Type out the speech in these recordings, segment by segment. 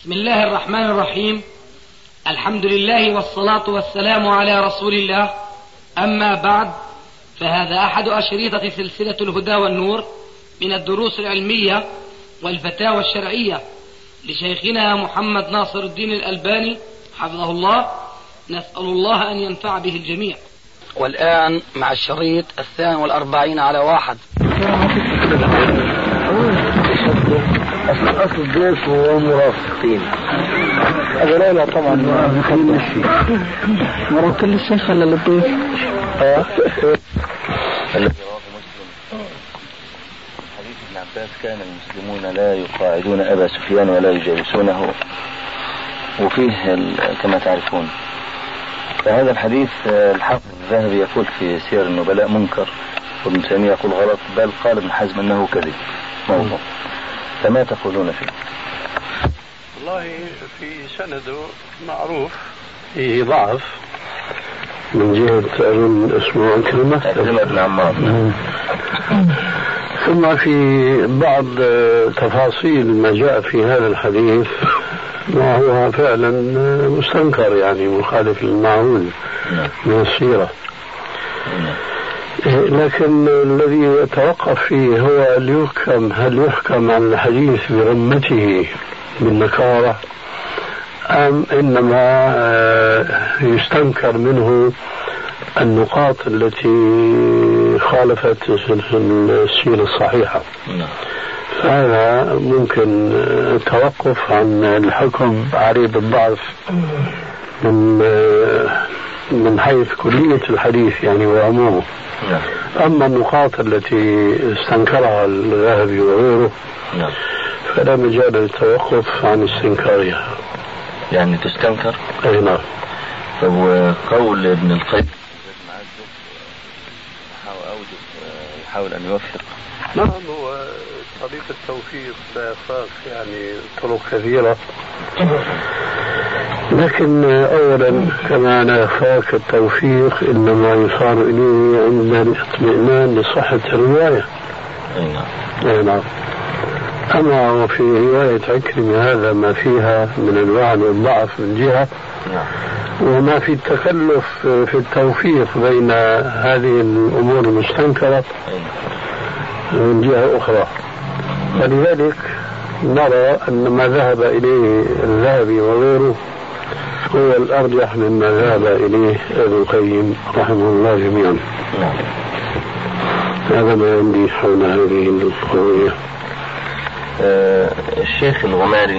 بسم الله الرحمن الرحيم. الحمد لله والصلاة والسلام على رسول الله. أما بعد، فهذا أحد أشريطة سلسلة الهدى والنور من الدروس العلمية والفتاوى الشرعية لشيخنا محمد ناصر الدين الألباني حفظه الله. نسأل الله أن ينفع به الجميع. والآن مع الشريط 42 على 1. أصل الضيف هو مرافقين. هذا لا طبعا مرافقين الشيخ. مرافقين الشيخ ولا للضيف؟ حديث ابن عباس: كان المسلمون لا يقاعدون أبا سفيان ولا يجالسونه، وفيه كما تعرفون. فهذا الحديث الحافظ الذهبي يقول في سير النبلاء منكر، وابن تيمية يقول غلط، بل قال ابن حزم أنه كذب موضوع. فما تقولون فيه؟ والله في سنده معروف فيه ضعف من جهة اسمه عكرمة بن عمار. ثم في بعض تفاصيل ما جاء في هذا الحديث ما هو فعلا مستنكر، يعني مخالف للمعهود من السيرة. لكن الذي يتوقف فيه هو هل يحكم عن الحديث برمته بالنكارة، أم إنما يستنكر منه النقاط التي خالفت السيرة الصحيحة. هذا ممكن التوقف عن الحكم عليه بالضعف من حيث كلية الحديث يعني وعمومه. أما النقاط التي استنكرها الذهبي وغيره فلا مجال للتوقف عن استنكارها، يعني تستنكر. أي نعم. وقول ابن القيم يحاول أن يوفق. نعم، هو طريق التوفيق لا يخاف يعني طرق كثيرة، لكن أولا كما لا يخاف التوفيق إنما يصار إليه عند الاطمئنان لصحة الرواية. أي نعم. أما وفي رواية عكرمة هذا ما فيها من الوعن والضعف من جهة، وما في التكلف في التوفيق بين هذه الأمور المستنكرة من جهة أخرى. ولذلك نرى أن ما ذهب إليه الذهبي وغيره هو الأرجح مما ذهب إليه ابن القيم رحمه الله جميعا. هذا ما عندي حول هذه القضية. الشيخ الغماري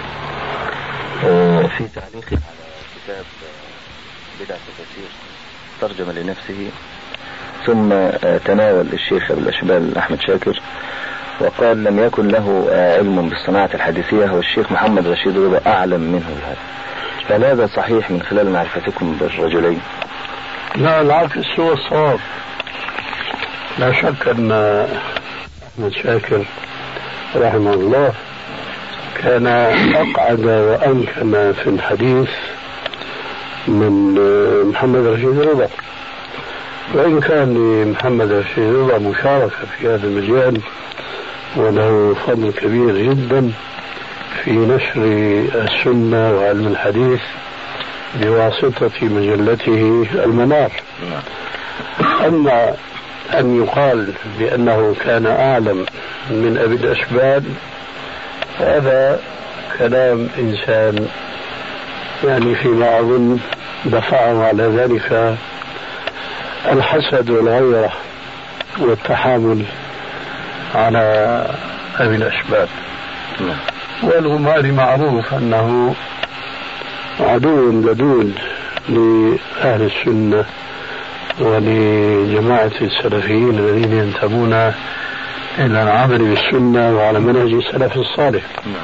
في تعليقه على كتاب بدعة التفسير ترجم لنفسه، ثم تناول الشيخ أبو الأشبال أحمد شاكر وقال لم يكن له علم بالصناعة الحديثية، والشيخ محمد رشيد رضا أعلم منه بهذا. فهل هذا صحيح من خلال معرفتكم بالرجلين؟ لا، العكس هو الصواب. لا شك أن أحمد شاكر رحمه الله كان أقعد وأمكن في الحديث من محمد رشيد رضا، وإن كان لمحمد رشيد رضا مشاركة في هذا المجال وله فضل كبير جدا في نشر السنة وعلم الحديث بواسطة مجلته المنار. أما أن يقال بأنه كان أعلم من أبي الأشبال هذا كلام إنسان يعني فيما أظن دفعه على ذلك الحسد والغيرة والتحامل على أبي الأشبال. والغماري معروف أنه عدو لدود لأهل السنة ولجماعة السلفيين الذين ينتمون إلى العمل بالسنة وعلى منهج السلف الصالح.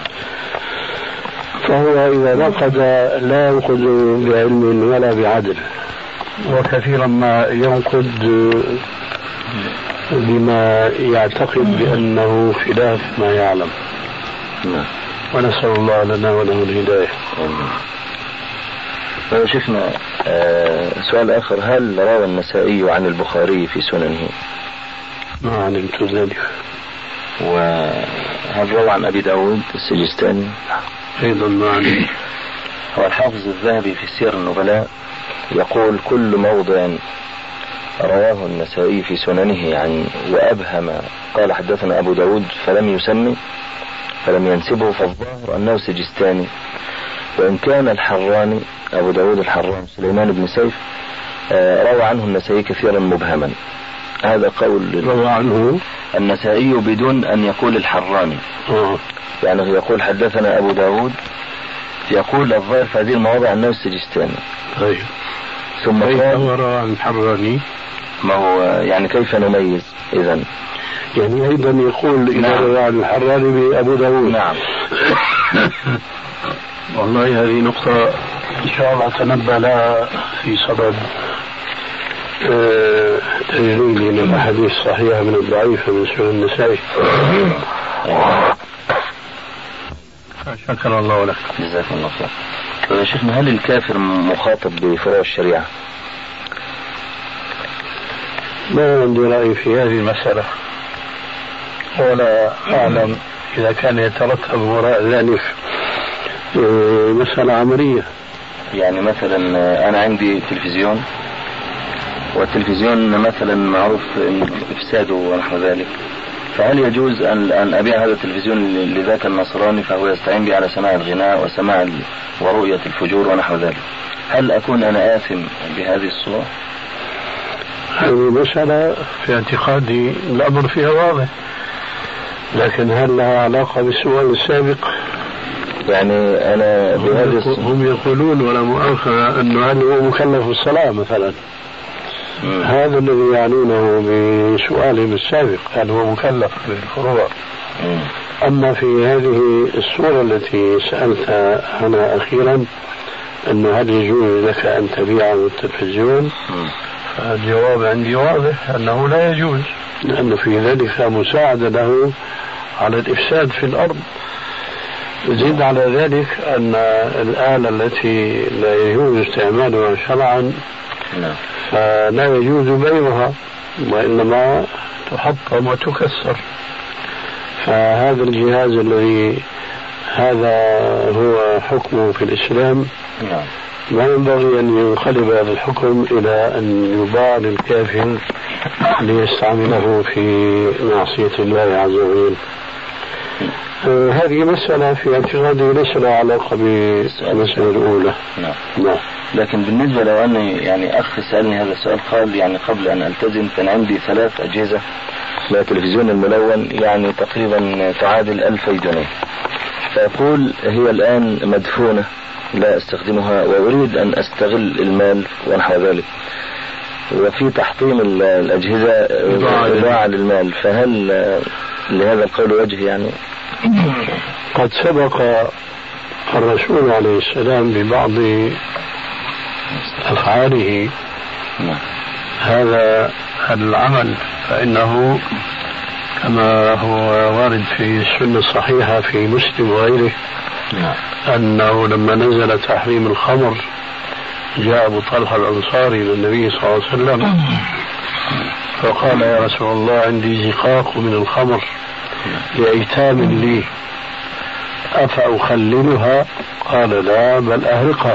فهو إذا نقد لا ينقد بعلم ولا بعدل، وكثيرا ما ينقد بما يعتقد بأنه خلاف ما يعلم. ونسأل الله لنا وله الهداية. شيخنا سؤال آخر: هل روى النسائي عن البخاري في سننه؟ ما علمت ذلك. وهل روى عن أبي داود السجستاني؟ أيضا معنا. هو الحافظ الذهبي في سير النبلاء يقول كل موضع رواه النسائي في سننه يعني وأبهم قال حدثنا أبو داود فلم ينسبه فالظاهر أنه سجستاني، وإن كان الحراني أبو داود الحراني سليمان بن سيف روى عنه النسائي كثيرا مبهما. هذا قول روى عنه النسائي بدون أن يقول الحراني. يعني يقول حدثنا أبو داود، يقول الظاهر في هذه المواضع أنه السجستاني. ثم قال روى عن الحراني. ما هو يعني كيف نميز إذن؟ يعني أيضا يقول إذا روى عن الحراني بأبو داود. نعم. والله هذه نقطة إن شاء الله تنبأ لها في صدد تجريد الأحاديث الصحيحة من الضعيفة من سنن النسائي. شكر الله لك. جزاكم الله خير. يا شيخنا هل الكافر مخاطب بفروع الشريعة؟ ما عندي رأي في هذه المسألة، ولا أعلم إذا كان يترتب وراء ذلك مسألة عملية. يعني مثلا أنا عندي تلفزيون، والتلفزيون مثلا معروف إفساده ونحو ذلك، فهل يجوز أن أبيع هذا التلفزيون لذاك النصراني فهو يستعين بي على سماع الغناء وسماع ورؤية الفجور ونحو ذلك؟ هل أكون أنا آثم بهذه الصورة؟ هذه مسألة في اعتقادي الأمر فيها واضح، لكن هل لها علاقة بالسؤال السابق؟ يعني أنا هم يقولون ولا مؤاخذة أنه هل هو مكلف بالصلاة مثلا؟ هذا الذي يعنونه بسؤالهم السابق، هل هو مكلف بالفروع؟ أما في هذه الصورة التي سألت أنا أخيرا أنه هل يجوز لك أن تبيع التلفزيون؟ الجواب عندي واضح أنه لا يجوز، لأنه في ذلك مساعدة له على الإفساد في الأرض. زيد على ذلك أن الآلة التي لا يجوز استعمالها شرعا فلا يجوز بيعها، وإنما تحطم وتكسر. فهذا الجهاز الذي هذا هو حكمه في الإسلام ما ينبغي أن ينقلب هذا الحكم إلى أن يباع للكافر ليستعمله في معصية الله عز وجل. هذه مسألة في اعتقادي ليس لها علاقة بالمسألة الأولى. نعم. لكن بالنسبة لو أني يعني أخ سألني هذا السؤال قال يعني قبل أن ألتزم كان عندي 3 أجهزة من التلفزيون الملون يعني تقريبا تعادل 2000 جنيه، فأقول هي الآن مدفونة لا أستخدمها وأريد أن أستغل المال ونحو ذلك، وفي تحطيم الأجهزة إضاعة للمال، فهل لهذا القول وجه؟ يعني قد سبق الرسول عليه السلام ببعض أفعاله هذا العمل، فإنه كما هو وارد في السنة الصحيحة في مسلم وغيره أنه لما نزل تحريم الخمر جاء أبو طلحة الأنصاري للنبي صلى الله عليه وسلم فقال يا رسول الله عندي زقاق من الخمر لأيتام لي أفأخللها؟ قال لا بل أهرقها.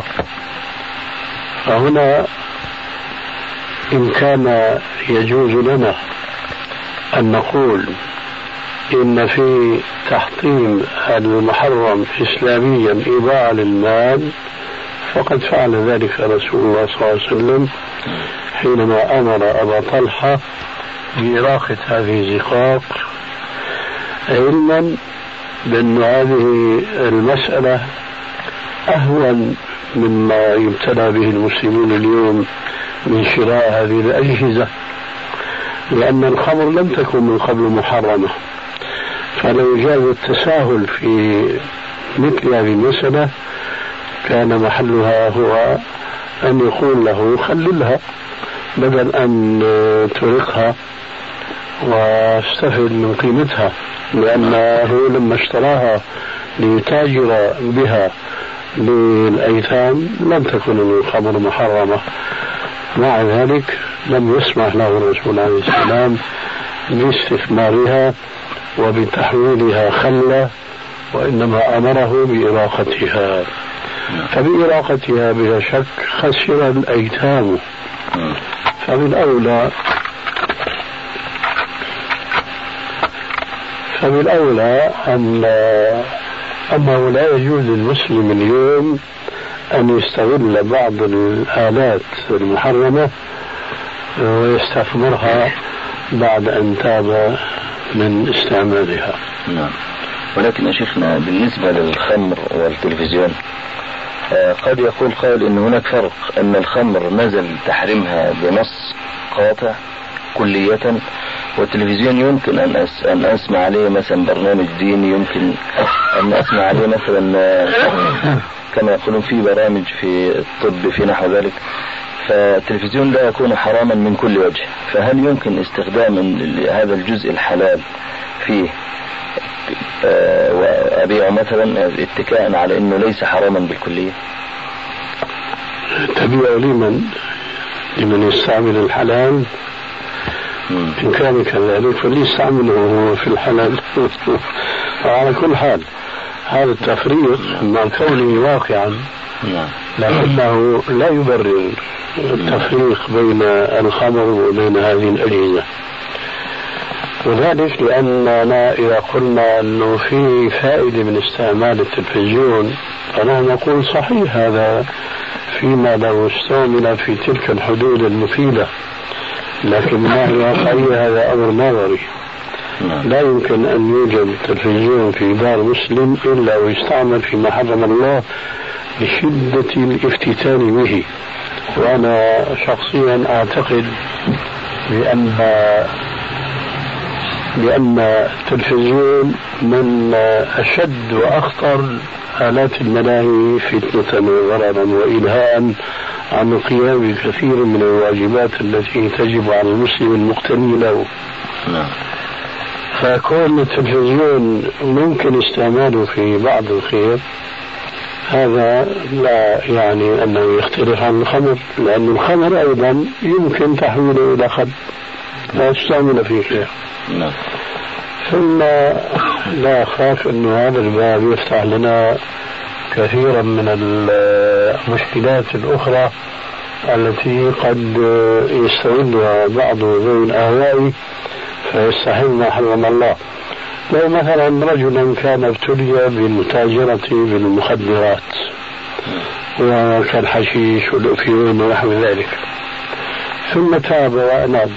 فهنا إن كان يجوز لنا أن نقول إن في تحطيم المحرم إسلاميا إضاعة للمال فقد فعل ذلك رسول الله صلى الله عليه وسلم حينما أمر أبا طلحة بإراقة هذه الزقاق، علما بأن هذه المسألة أهون مما يبتلى به المسلمون اليوم من شراء هذه الأجهزة، لأن الخمر لم تكن من قبل محرمة، فلو جاز التساهل في مثل هذه المسألة كان محلها هو أن يقول له خللها بدل أن ترقها واستفد من قيمتها، لأنه لما اشتراها ليتاجر بها للأيتام لم تكن الخمر محرمة. مع ذلك لم يسمح له الرسول عليه السلام باستثمارها وبتحويلها خلة وإنما أمره بإراقتها، فبإراقتها بلا شك خسر الأيتام. فبالأولى أنه لا يجوز للمسلم اليوم أن يستغل بعض الآلات المحرمة ويستثمرها بعد أن تاب من استعمالها. نعم. ولكن يا شيخنا بالنسبة للخمر والتلفزيون قد يقول قائل أن هناك فرق، أن الخمر نزل تحريمها بنص قاطع كلية، والتلفزيون يمكن أن أسمع عليه مثلا برنامج ديني، يمكن أن أسمع عليه مثلا كما يقولون في برامج في الطب في نحو ذلك، فالتلفزيون لا يكون حراما من كل وجه. فهل يمكن استخدام هذا الجزء الحلال فيه وأبيعه مثلا اتكاء على أنه ليس حراما بالكلية؟ تبيع لمن يستعمل الحلال إن كان كذلك فليستعمله هو في الحلال. وعلى كل حال هذا التفريق مع كونه واقعا لكنه لا يبرر التفريق بين الخمر وبين هذه الأجهزة، وذلك لأننا إذا قلنا أنه في فائدة من استعمال التلفزيون فنحن نقول صحيح هذا فيما لو استعمل في تلك الحدود المفيدة، لكن ما هي واقعية هذا أمر نظري. لا يمكن أن يوجد تلفزيون في دار مسلم إلا ويستعمل فيما حرم الله لشدة الافتتان به. وأنا شخصيا أعتقد بأن التلفزيون من أشد وأخطر آلات الملاهي فتنة وضررا وإلهاء عن القيام بكثير من الواجبات التي تجب على المسلم المقتني له. فكون التلفزيون ممكن استعماله في بعض الخير هذا لا يعني أنه يختلف عن الخمر، لأن الخمر أيضا يمكن تحويله إلى خمر لا يستعمل فيه خير. ثم لا أخاف أن هذا الباب يفتح لنا كثيرا من المشكلات الأخرى التي قد يستغلها بعض ذوي الأهواء فيستحل ما حرم الله. لو مثلا رجلا كان ابتلي بالمتاجرة بالمخدرات وكالحشيش والأفيون ونحو ذلك، ثم تاب وأناب،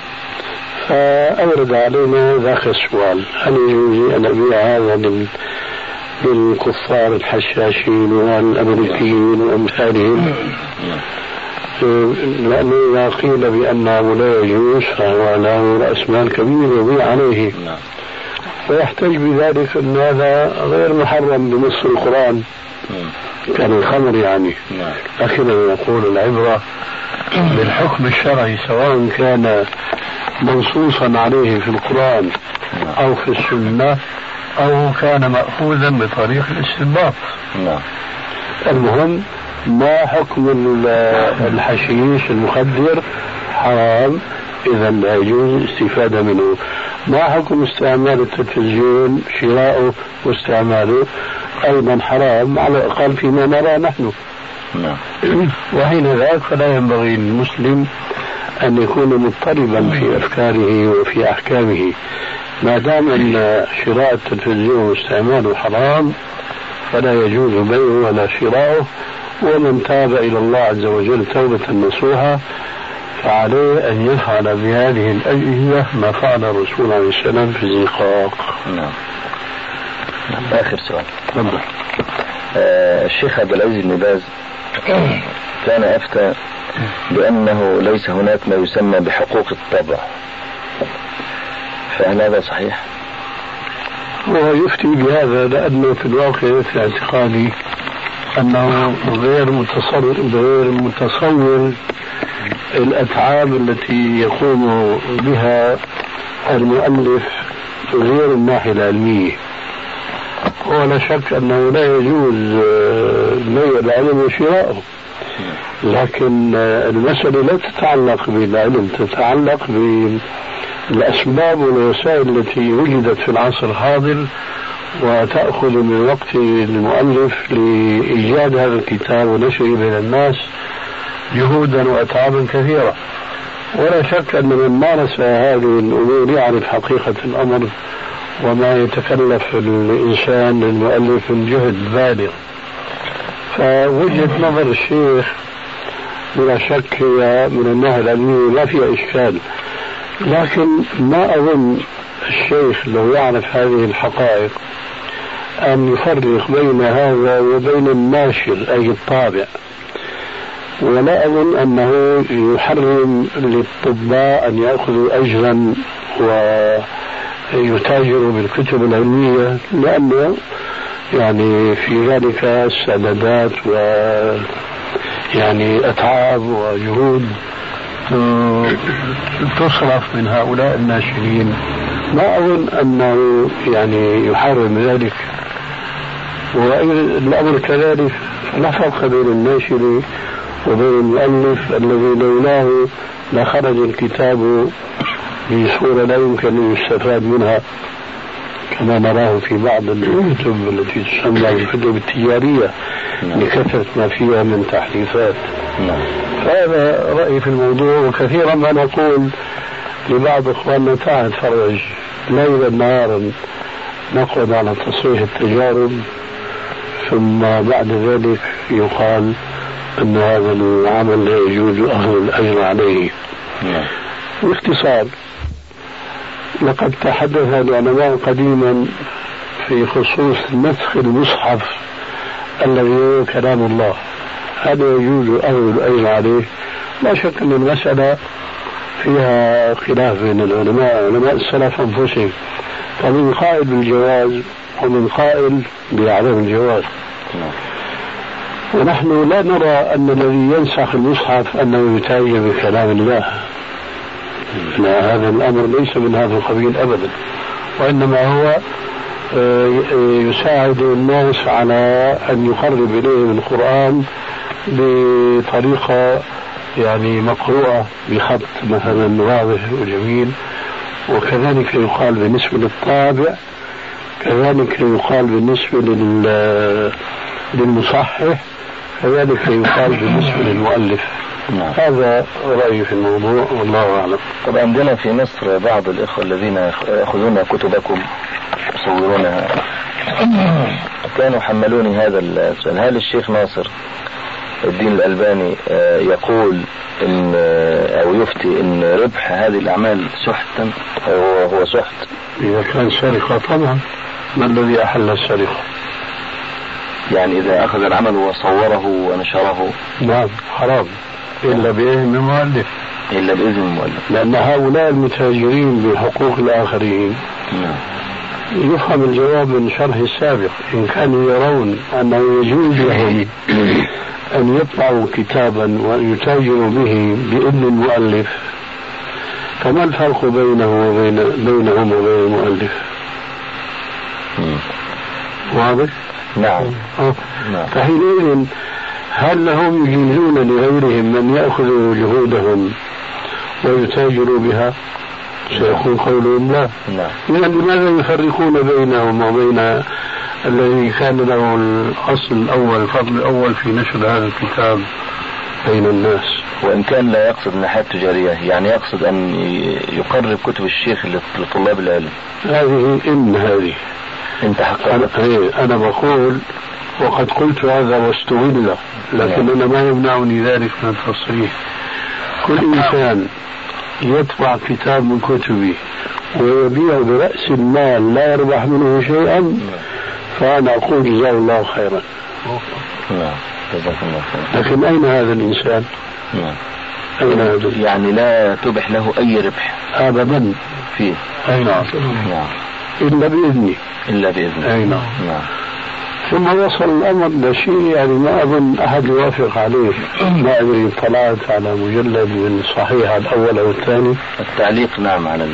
فأورد علينا ذاك السؤال: هل يجوز أن أبيع هذا للكفار الحشاشين والأمريكيين وأمثالهم؟ لأنه إذا قيل بأنه لا يجوز فهو له رأس مال كبير يضيع عليه، ويحتج بذلك أن هذا غير محرم بنص القرآن كان الخمر يعني. لكن نقول العبرة بالحكم الشرعي سواء كان منصوصا عليه في القرآن أو في السنة أو كان مأخوذا بطريق الاستنباط. المهم ما حكم الحشيش المخدر؟ حرام، إذا لا يجوز الاستفادة منه. ما حكم استعمال التلفزيون؟ شراؤه واستعماله أيضا حرام على الأقل فيما نرى نحن. وحين ذاك فلا ينبغي للمسلم أن يكون مضطربا في أفكاره وفي أحكامه. ما دام أن شراء التلفزيون واستعماله حرام فلا يجوز بيعه ولا شراؤه. ومن تاب إلى الله عز وجل توبة نصوحة فعليه أن يفعل بهذه الأجهزة ما فعل الرسول عليه السلام في الزقاق. آخر سؤال. الشيخ عبد العزيز بن باز كان أفتى بأنه ليس هناك ما يسمى بحقوق الطبع، فهل هذا صحيح؟ هو يفتي بهذا لأنه في الواقع في اعتقادي أنه غير متصور الأتعاب التي يقوم بها المؤلف غير الناحية العلمية. ولا شك أنه لا يجوز بيع العلم وشراؤه، لكن المسألة لا تتعلق بالعلم، تتعلق بالأسباب والوسائل التي وجدت في العصر الحاضر وتأخذ من وقت المؤلف لإيجاد هذا الكتاب ونشره بين الناس جهودا وأتعابا كثيرة. ولا شك أن من مارس هذه الأمور يعرف حقيقة الأمر وما يتكلف الإنسان المؤلف من جهد بالغ. فوجهة نظر الشيخ بلا شك هي من الناحية العلمية ما فيها إشكال، لكن ما أظن الشيخ لو يعرف هذه الحقائق أن يفرق بين هذا وبين الناشر أي الطابع. ولا أظن أنه يحرم للطباء أن يأخذوا أجرا ويتاجروا بالكتب العلمية، لأنه يعني في ذلك السندات يعني أتعاب وجهود تصرف من هؤلاء الناشرين. ما أظن أنه يعني يحرم ذلك. والأمر كذلك لا فرق بين الناشر وبين المؤلف الذي لولاه لخرج الكتاب بصورة لا يمكن أن يستفاد منها، كما نراه في بعض الكتب التي تسمى الكتب التجارية لكثرة ما فيها من تحريفات. فهذا رأيي في الموضوع. وكثيرا ما نقول لبعض إخواننا تعال تفرج ليلا نهارا نقعد على تصحيح التجارب، ثم بعد ذلك يقال أن هذا العمل لا يجوز أخذ الأجر عليه. باختصار، لقد تحدث العلماء قديما في خصوص نسخ المصحف الذي هو كلام الله، هل يجوز أخذ الأجر عليه؟ لا شك أن المسألة فيها خلاف بين العلماء، علماء السلف أنفسهم، فمن قائل بالجواز ومن قائل بعدم الجواز. ونحن لا نرى أن الذي ينسخ المصحف أنه يتاجر بكلام الله، لا، هذا الأمر ليس من هذا القبيل أبدا، وإنما هو يساعد الناس على أن يقرب إليهم القرآن بطريقة يعني مقروءة بخط مثلا واضح وجميل. وكذلك يقال بالنسبة للطابع، كذلك يقال بالنسبة للمصحح، كذلك يقال بالنسبة للمؤلف. هذا رأيي في الموضوع والله أعلم. طبعا عندنا في مصر بعض الإخوة الذين يأخذون كتبكم يصورونها كانوا حملوني هذا السؤال: هل الشيخ ناصر الدين الألباني يقول إن أو يفتي إن ربح هذه الأعمال سحتا أو هو سحت؟ إذا كان سرقة طبعا، ما الذي أحل السرقة؟ يعني إذا أخذ العمل وصوره ونشره نعم حرام، إلا بإذن المؤلف، إلا بإذن المؤلف، لأن هؤلاء المتاجرين بحقوق الآخرين يفهم الجواب من شرح السابق. إن كانوا يرون أنه يجوز لهم أن يطبعوا كتابا ويتاجروا به بإذن المؤلف، فما الفرق بينهم وبين المؤلف؟ واضح؟ نعم. فحينئذ هل هم يجيزون لغيرهم من يأخذوا جهودهم ويتاجروا بها؟ سيكون قولهم لا. إذا لماذا يفرقون بينهم وبين الذي كان له الأصل الأول، الفضل الأول في نشر هذا الكتاب بين الناس؟ وإن كان لا يقصد الناحية التجارية، يعني يقصد أن يقرب كتب الشيخ لطلاب العلم. هذه انت أنا بقول وقد قلت هذا واستغل، لكن أنا ما يمنعني ذلك من التصريح. كل إنسان يطبع كتاب من كتبي ويبيع برأس المال لا يربح منه شيئا، فأنا أقول جزاه الله خيرا. لكن أين هذا الإنسان؟ أين هذا؟ يعني لا تبح له أي ربح أبدا فيه. أي نعم. إلا بإذني. أي نعم. ثم وصل الأمر لشيء يعني ما أظن أحد يوافق عليه. ما أدري، طلعت على مجلد من الصحيح الأول أو الثاني، التعليق نعم على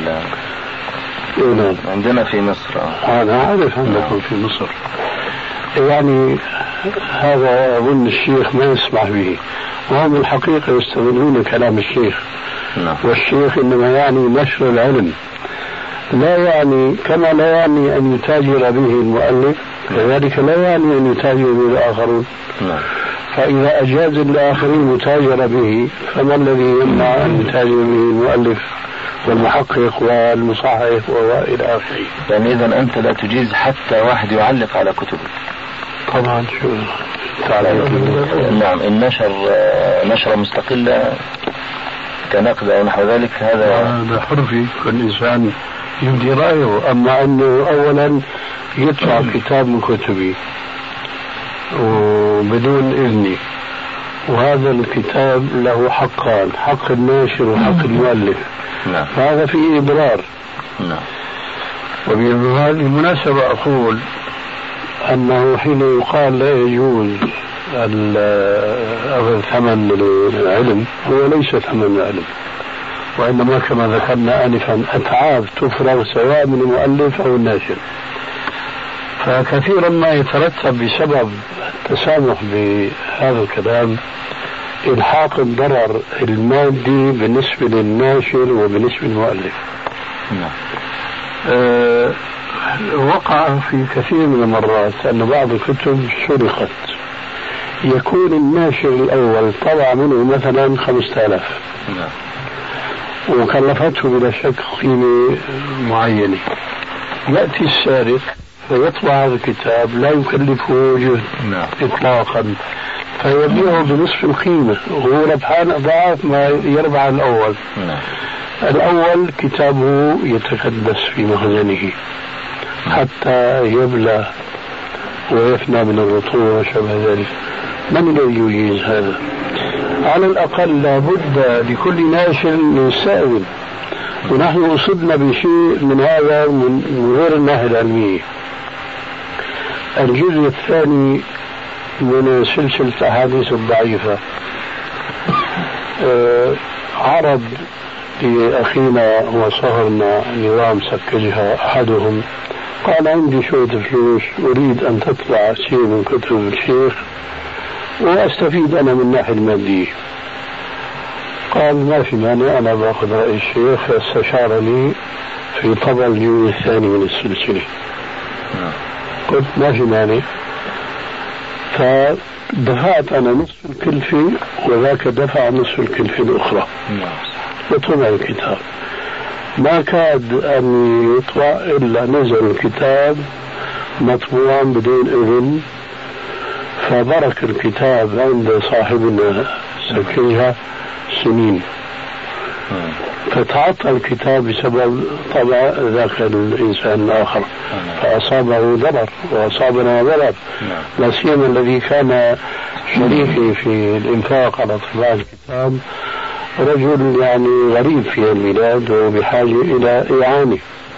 عندنا في مصر. أنا أعرف عندكم في مصر. يعني هذا أظن الشيخ ما يسمح به، وهم الحقيقة يستغلون كلام الشيخ. والشيخ إنما يعني نشر العلم، لا يعني كما لا يعني أن يتاجر به المؤلف كذلك لا يعني أن يتاجر به الآخرون. فإذا أجاز الآخرين يتاجر به فما الذي يمنع أن يتاجر به المؤلف والمحقق والمصحح وإلى آخره؟ يعني إذا أنت لا تجيز حتى واحد يعلق على كتبك؟ طبعا شو نعم. النشر نشرة مستقلة كنقد أو نحو ذلك هذا حر فيه، فالإنسان يبدي رأيه. أما أنه أولا يدفع كتاب من كتبي وبدون إذني، وهذا الكتاب له حقان، حق الناشر وحق المؤلف. نعم. فهذا فيه إضرار. نعم. وبالمناسبة أقول أنه حين يقال لا يجوز أخذ ثمن العلم، هو ليس ثمن العلم، وإنما كما ذكرنا آنفا أتعاب تفرغ سواء من المؤلف أو الناشر. فكثيرا ما يترتب بسبب التسامح بهذا الكلام إلحاق الضرر المادي بالنسبة للناشر وبالنسبة للمؤلف. وقع في كثير من المرات أن بعض الكتب سرقت، يكون الناشر الأول طبع منه مثلا 5000 وكلفته بلا شك قيمة معينة، يأتي السارق فيطبع هذا الكتاب لا يكلفه جهد إطلاقا، فيبيعه بنصف القيمة وهو ربحان أضعاف ما يربح الأول. الأول كتابه يتكدس في مخزنه حتى يبلى ويفنى من الرطوبة وشبه ذلك. من الذي يجيز هذا؟ على الأقل لابد لكل ناشر من سائل، ونحن أصبنا بشيء من هذا من غير الناحية العلمية. الجزء الثاني من سلسلة أحاديث الضعيفة عرض لأخينا وصهرنا نظام سكجها أحدهم، قال عندي شوية فلوس أريد أن تطلع شيء من كتب الشيخ وأستفيد أنا من الناحية المادية. قال ما في مانع، أنا بأخذ رأي الشيخ، فاستشارني في طبع الجزء الثاني من السلسلة. قلت ما في مانع، فدفعت أنا نصف الكلفة وذاك دفع نصف الكلفة الأخرى وطبع الكتاب. ما كاد أن يطبع إلا نزل الكتاب مطبوعا بدون إذن، فبرك الكتاب عند صاحبنا سكيها سنين، فتعطل الكتاب بسبب طبع ذاك الإنسان الآخر، فأصابه ضرر وأصابنا ضرر، لا سيما الذي كان شريكي في الإنفاق على طباعة الكتاب رجل يعني غريب في البلاد وبحاجة إلى إعانة،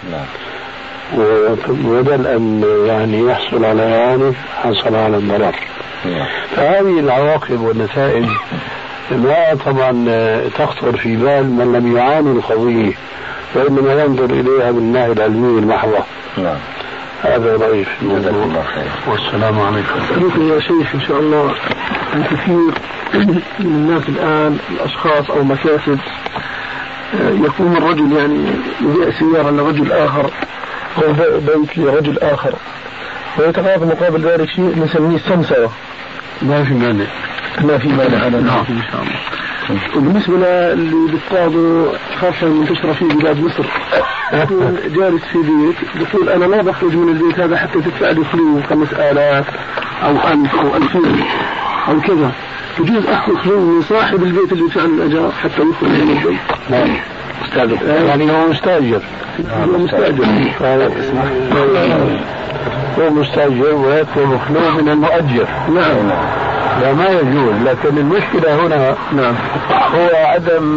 وبدل أن يعني يحصل على إعانة حصل على الضرر. فهذه العواقب والنتائج ما طبعا تخطر في بال من لم يعاني القضية، وإنما ينظر إليها من الناحية العلمية المحضة. هذا رأيي في الموضوع. والسلام عليكم. يا شيخ إن شاء الله الكثير من الناس الآن الأشخاص أو مكاسب يقوم الرجل يعني يبيع سيارة لرجل آخر أو بيت لرجل آخر ويتقاضى مقابل ذلك شيء نسميه السمسرة. ما في مانع. ما في مانع على نعم إن شاء الله. وبالنسبة للي بيصطادوا خاصة منتشرة في بلاد مصر، يكون جالس في بيت يقول أنا لا بخرج من البيت هذا حتى تدفع لي خلو 5000 أو 1000 أو 2000 أو كذا، يجوز أخذ خلو من صاحب البيت اللي يدفع الأجار حتى يخرج من البيت؟ نعم مستأجر، يعني هو مستأجر. هو مستأجر. هو مستأجر ويطلب خلو من المؤجر. نعم. لا ما يجوز، لكن المشكلة هنا نعم هو عدم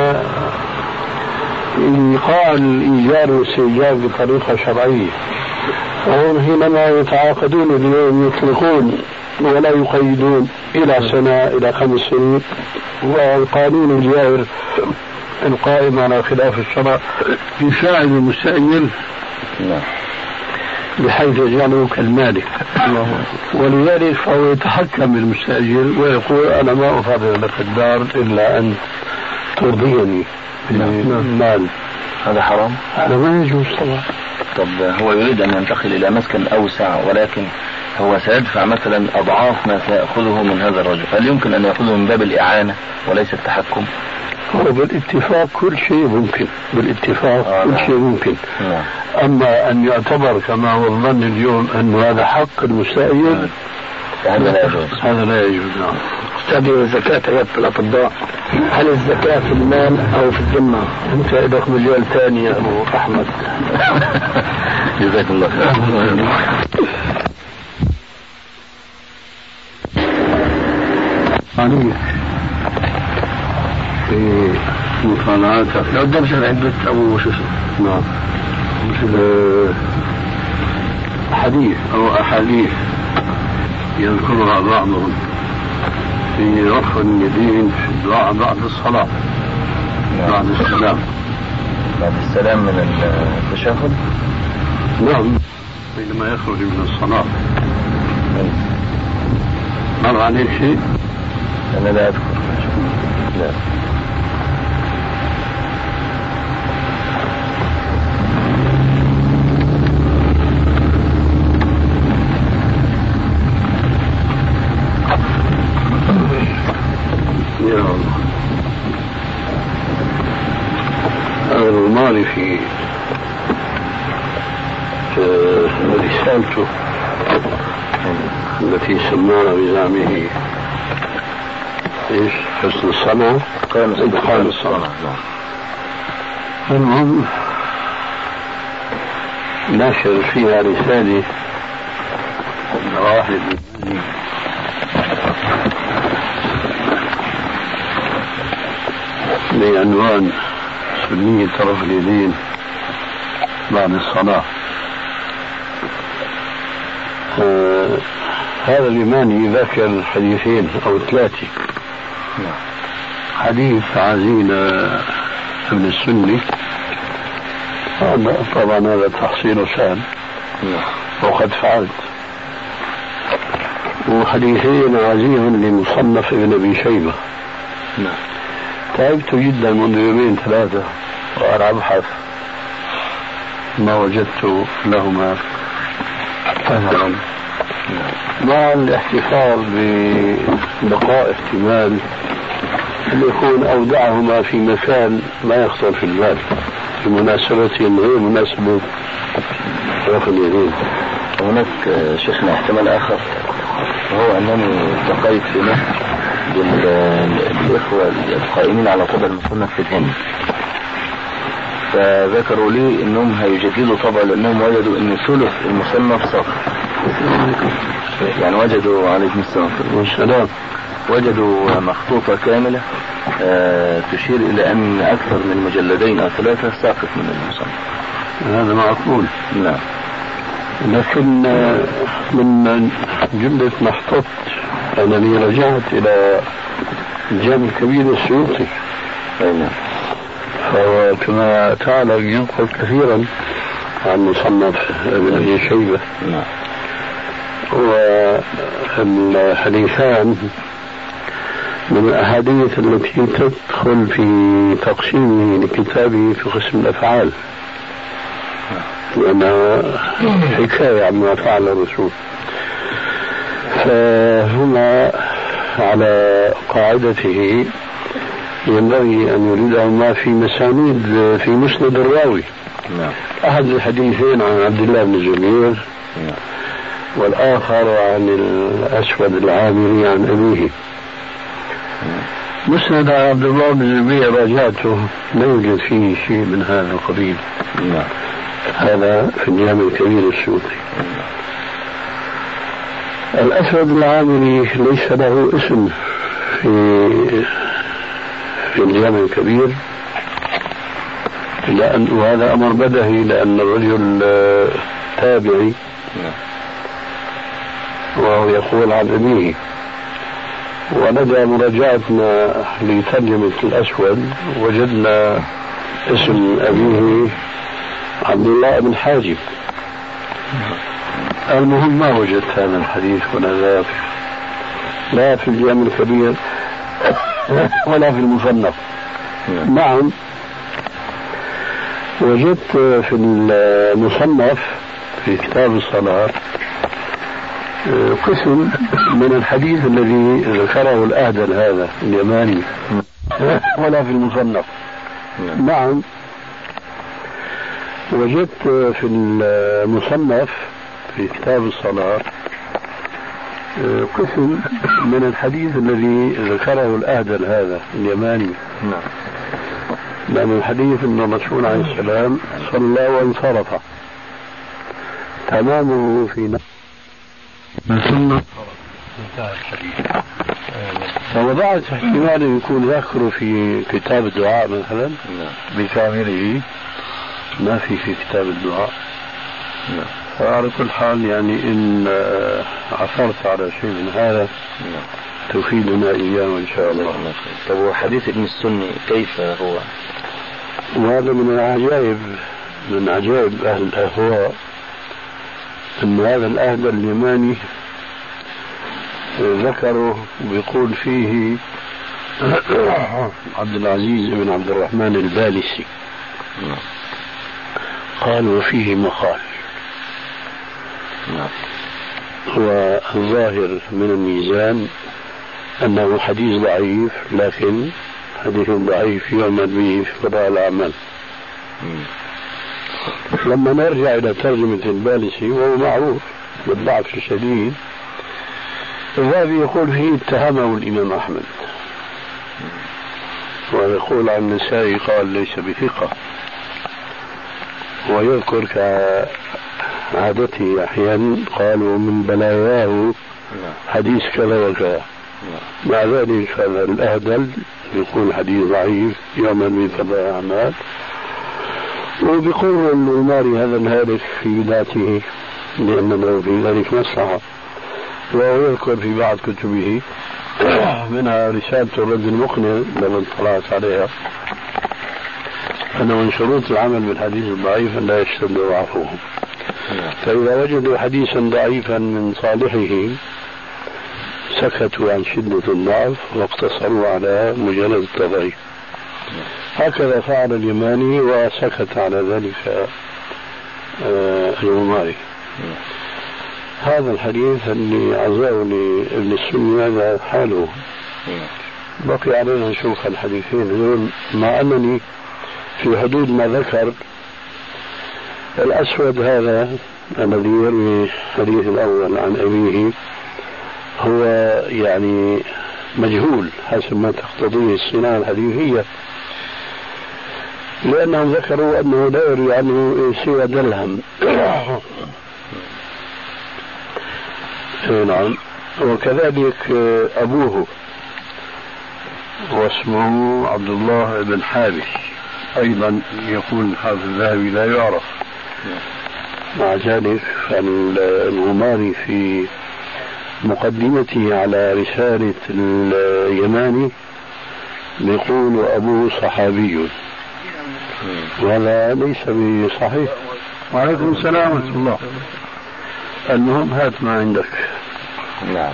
إيقاع الإيجار والاستئجار بطريقة شرعية. وهم حينما يتعاقدون اليوم يطلقون ولا يقيدون إلى سنة إلى 5 سنين، والقانون الجائر القائم على خلاف الشرع يساعد المستأجر بحيث يجعله كالمالك، ولذلك فهو يتحكم بالمستأجر ويقول أنا ما أفرغ لك الدار إلا أن ترضيني بالمال. هذا حرام؟ هذا ما يجوز طبعا. طب هو يريد أن ينتقل إلى مسكن أوسع، ولكن هو سيدفع مثلا أضعاف ما سيأخذه من هذا الرجل، هل يمكن أن يأخذه من باب الإعانة وليس التحكم؟ هو بالاتفاق كل شيء ممكن، بالاتفاق كل شيء ممكن. أما أن يعتبر كما هو الظن اليوم أنه هذا حق المستأجر، هذا لا يجوز. هذا لا يجوز. أستاذي، الزكاة عيادة الأطباء، هل الزكاة في المال أو في الذمة؟ أنت لك مجال ثاني يا أبو أحمد. جزاك الله خير. عليك في مطالعاتك لو قدام شرع البيت أبو شو اسمه؟ نعم، مثل حديث أو أحاديث يذكرها بعضهم في رفع اليدين في الدعاء بعد الصلاة. بعد السلام. بعد السلام من التشهد. نعم، بينما يخرج من الصلاة. مر عليك شيء؟ أنا لا أذكر. لا. يا الله. هذا الماضي في رسالته التي سماها بزعمه ايش؟ حسن الصنعة، إتقان الصنعة. المهم ناشر فيها رسالة واحد بعنوان سنية طرف اليدين بعد الصلاة. هذا اليماني ذكر حديثين أو ثلاثة. حديث عزيز ابن السني، طبعا هذا تحصيل سهل وقد فعلت، وحديثين عزيز لمصنف ابن أبي شيبة. تعبت جدا منذ يومين ثلاثة وأنا أبحث، ما وجدت لهما أثرا، مع الاحتفاظ ببقاء احتمال أن يكون أودعهما في مكان ما يخطر في البال بمناسبة غير مناسبة رفع اليدين. هناك شيخنا احتمال آخر، وهو أنني التقيت في مصر بالإخوة القائمين على طبع المصنف في الهند، فذكروا لي أنهم هيجددوا طبع لأنهم وجدوا أن ثلث المصنف ساقط. يعني وجدوا عليكم السلام وجدوا مخطوطة كاملة تشير إلى أن أكثر من مجلدين أو ثلاثة ساقط من المصنف. هذا معقول. نعم. لكن من جملة ما احتطت أنني رجعت إلى الجامع الكبير السيوطي، فهو كما تعلم ينقل كثيرا عن مصنف ابن أبي شيبة. والحديثان من الأحاديث التي تدخل في تقسيمه لكتابه في قسم الأفعال، لأنها حكاية عما فعل الرسول. فهما على قاعدته ينبغي أن يريدهما في مسانيد في مسند الراوي. أحد الحديثين عن عبد الله بن الزبير، والآخر عن الأسود العامري عن أبيه. مسند عبد الله بن الزبير راجعته لا يوجد فيه شيء من هذا القبيل. هذا في الجامع الكبير السيوطي. الأسود العامري ليس له اسم في الجامع الكبير، وهذا أمر بدهي لأن الرجل تابعي وهو يقول عن أبيه. ولدى مراجعتنا لترجمة الأسود وجدنا اسم أبيه عبد الله بن حاجب. المهم ما وجدت هذا الحديث ولا ذاك، لا في الجامع الكبير ولا في المصنف. نعم، وجدت في المصنف في كتاب الصلاة قسم من الحديث الذي ذكره الأهدل هذا اليماني ولا في المصنف. نعم، وجدت في المصنف في كتاب الصلاة قسم من الحديث الذي ذكره الأهدل هذا اليماني، لأن الحديث أن الرسول عليه السلام صلى وانصرف تمامه في ثم انتهى الحديث. فوضعت احتمال يكون ذكره في كتاب الدعاء مثلا بكامله، ما في كتاب الدعاء. فعلى كل حال يعني إن عثرت على شيء من هذا تفيدنا إياه إن شاء الله. طب وحديث ابن السني كيف هو؟ وهذا من العجائب، من عجائب أهل الأهواء، أن هذا الأهدى اليماني ذكره ويقول فيه عبد العزيز بن عبد الرحمن البالسي، قال وفيه مقال. والظاهر من الميزان أنه حديث ضعيف، لكن حديث ضعيف يعمل به في قضاء الأعمال. لما نرجع إلى ترجمة البالسي وهو معروف بالضعف الشديد، الذهبي يقول فيه اتهمه الإمام أحمد، ويقول عن النسائي قال ليس بثقة، ويذكر كعادته أحيانا قالوا من بلاياه حديث كذا وكذا. مع ذلك هذا الأهدل يقول حديث ضعيف يعمل به قضاء الأعمال، وبيقول الأماري هذا الهالك في بدايته لأن له في ذلك مصلحة. وهو يذكر في بعض كتبه منها رسالة الرد المقنع لما اطلعت عليها أنه من شروط العمل بالحديث الضعيف أن لا يشتد ضعفه. فإذا وجدوا حديثا ضعيفا من صالحه سكتوا عن شدة الضعف واقتصروا على مجرد التضعيف. هكذا فعل اليماني وسكت على ذلك الأماري. هذا الحديث اللي عزاه لابن السني هذا حاله. بقي علينا نشوف الحديثين، مع أنني في حدود ما ذكر الأسود هذا الذي يروي الحديث الأول عن أبيه هو يعني مجهول حسب ما تقتضيه الصناعة الحديثية، لأنهم ذكروا أنه لا يروي عنه سوى دلهم. نعم. وكذلك أبوه واسمه عبد الله بن حابس أيضا يقول حافظ الذهبي لا يعرف. مع ذلك الغماري في مقدمته على رسالة اليماني يقول أبوه صحابي، وهذا ليس بصحيح. وعليكم السلام ورحمة الله. المهم هات ما عندك. نعم.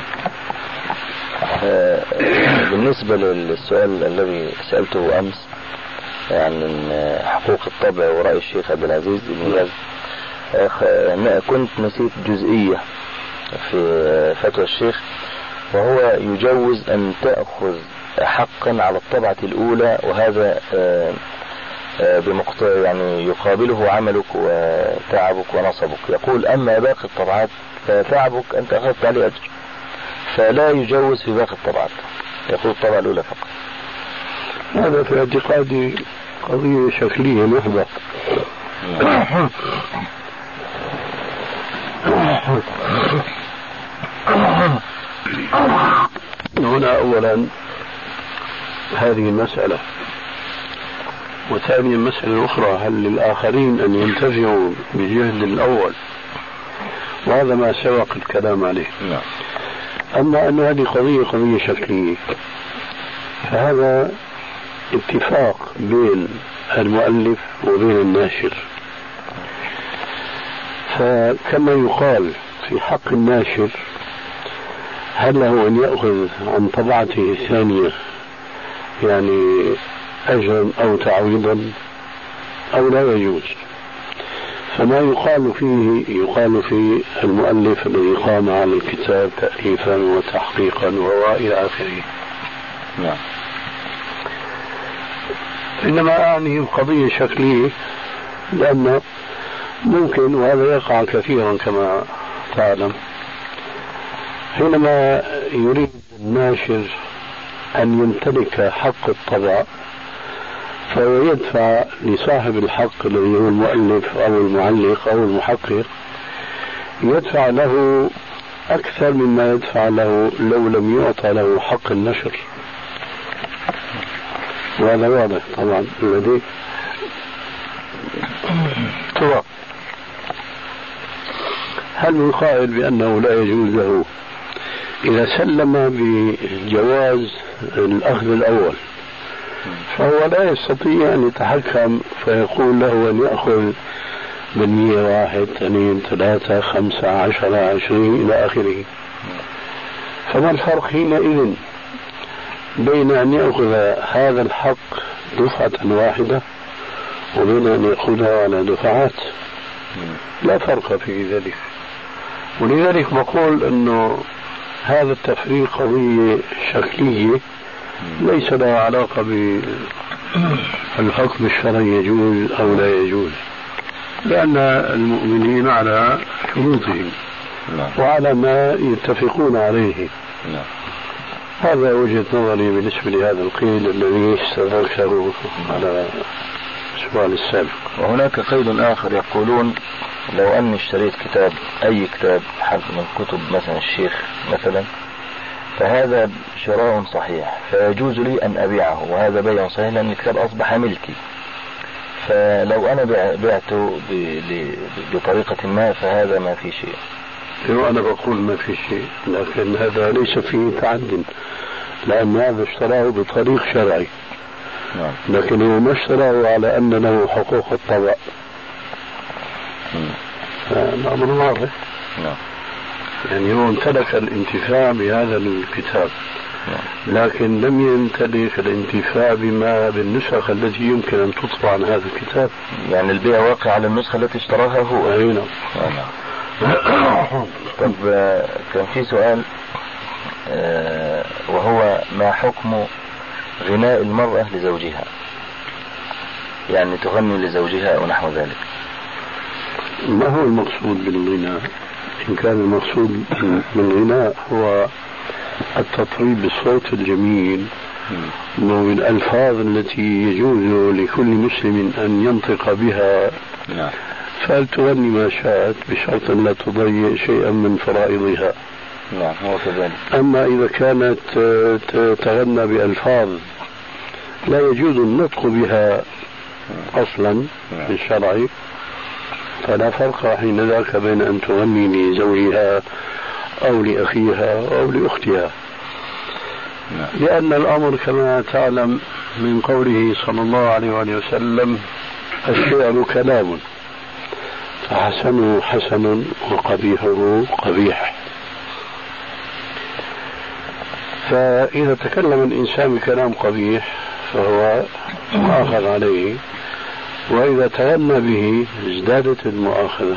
بالنسبة للسؤال الذي سألته أمس عن حقوق الطبع ورأي الشيخ عبد العزيز بن باز، كنت نسيت جزئية في فتوى الشيخ، وهو يجوز أن تأخذ حقا على الطبعة الأولى، وهذا يعني يقابله عملك وتعبك ونصبك. يقول أما باقي الطبعات فتعبك أنت أخذت عليه أجر، فلا يجوز في باقي الطبعات، يقول الطبعة الأولى فقط. هذا في اعتقادي قضية شكلية محضة. هنا أولا هذه المسألة، وثانيا مسألة أخرى، هل للآخرين أن ينتفعوا بجهد الأول؟ وهذا ما سبق الكلام عليه. أما أن هذه قضية شكلية، فهذا اتفاق بين المؤلف وبين الناشر. فكما يقال في حق الناشر هل له أن يأخذ عن طبعته الثانية يعني أجرا أو تعويضا؟ أو لا يجوز. فما يقال فيه يقال في المؤلف الذي قام على الكتاب تأليفا وتحقيقا وإلى آخره. نعم. إنما أعني قضية شكلية، لأن ممكن، وهذا يقع كثيرا كما تعلم، حينما يريد الناشر أن يمتلك حق الطبع فهو يدفع لصاحب الحق الذي هو المؤلف أو المعلق أو المحقق، يدفع له أكثر مما يدفع له لو لم يعطى له حق النشر. وهذا واضح طبعا الذي طبعا. هل من قائل بأنه لا يجوز له إذا سلم بجواز الأخذ الأول فهو لا يستطيع أن يتحكم فيقول له أن يأخذ بالمية 1 2 3 5 10 20 إلى آخره؟ فما الفرق حينئذ بين أن يأخذ هذا الحق دفعة واحدة وبين أن يأخذها على دفعات؟ لا فرق في ذلك. ولذلك بقول أنه هذا التفريق قضية شكلية ليس لها علاقة بالحكم الشرعي يجوز أو لا يجوز، لأن المؤمنين على شروطهم وعلى ما يتفقون عليه. هذا وجهة نظري بالنسبة لهذا القيد الذي استذكره على السؤال السابق. وهناك قيد آخر يقولون لو أني اشتريت كتاب، أي كتاب من كتب مثلا الشيخ مثلا، فهذا شراء صحيح فيجوز لي أن أبيعه، وهذا بيع صحيح لأن الكتاب أصبح ملكي. فلو أنا بعته بطريقة ما فهذا ما في شيء. أنا بقول ما في شيء، لكن هذا ليس فيه تعد، لأن هذا اشتراه بطريق شرعي. لكن هو ما اشتراه على أن له حقوق الطبع. الأمر واضح. يعني هو امتلك الانتفاع بهذا الكتاب، لكن لم يمتلك الانتفاع بما بالنسخ التي يمكن أن تطبع عن هذا الكتاب. يعني البيع واقع على النسخة التي اشتراها هو. أيوة. طب كان في سؤال، وهو ما حكم غناء المرأة لزوجها؟ يعني تغني لزوجها أو نحو ذلك. ما هو المقصود بالغناء؟ إن كان المقصود بالغناء هو التطريب بالصوت الجميل والألفاظ التي يجوز لكل مسلم أن ينطق بها، فلتغني ما شاءت بشرط لا تضيع شيئا من فرائضها. هو كذلك. أما إذا كانت تغنى بألفاظ لا يجوز النطق بها أصلا في الشرع، فلا فرق حين ذاك بين أن تغني لزوجها أو لأخيها أو لأختها. لأن الأمر كما تعلم من قوله صلى الله عليه وسلم: الشعر كلام فحسنه حسن وقبيحه قبيح. فإذا تكلم الإنسان بكلام قبيح فهو مؤاخذ عليه، وإذا تغنى به ازدادت المؤاخذة.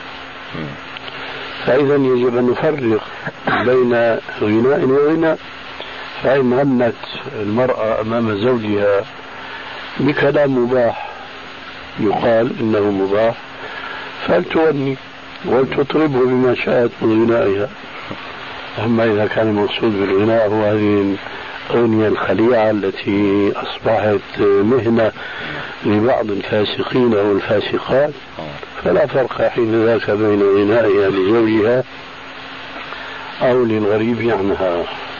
فإذا يجب أن نفرق بين غناء وغناء. فإن غنت المرأة أمام زوجها بكلام مباح يقال إنه مباح فلتغني ولتطربه بما شاءت من غنائها. أما إذا كان المقصود بالغناء هو هذه الأغنية الخليعة التي أصبحت مهنة لبعض الفاسقين أو الفاسقات، فلا فرق حين ذاك بين غنائها لزوجها أو للغريب عنها.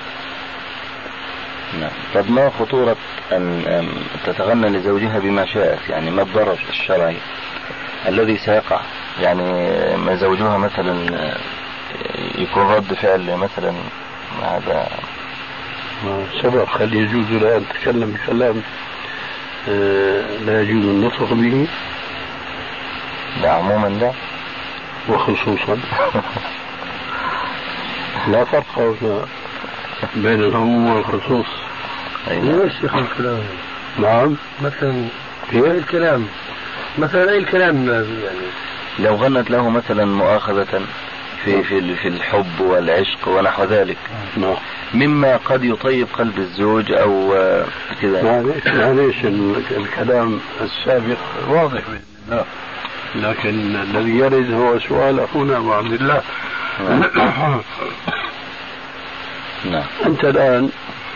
طب ما خطورة أن تتغنى لزوجها بما شاءت؟ يعني ما الضرر الشرعي الذي سيقع؟ يعني ما زوجها مثلا يكون رد فعل مثلا هذا سبب هل يجوز لها أن تتكلم بكلام لا يجوز النطق به؟ لا عموما لا، وخصوصا لا فرق بين العموم والخصوص. ليش يا الكلام؟ نعم مثلا الكلام مثلا أي الكلام يعني لو غنت له مثلا مؤاخذة في الحب والعشق ونحو ذلك، مما قد يطيب قلب الزوج أو كذا. معليش الكلام السابق واضح بإذن الله، لكن الذي يرد هو سؤال أخونا أبو عبد الله. نعم. أنت الآن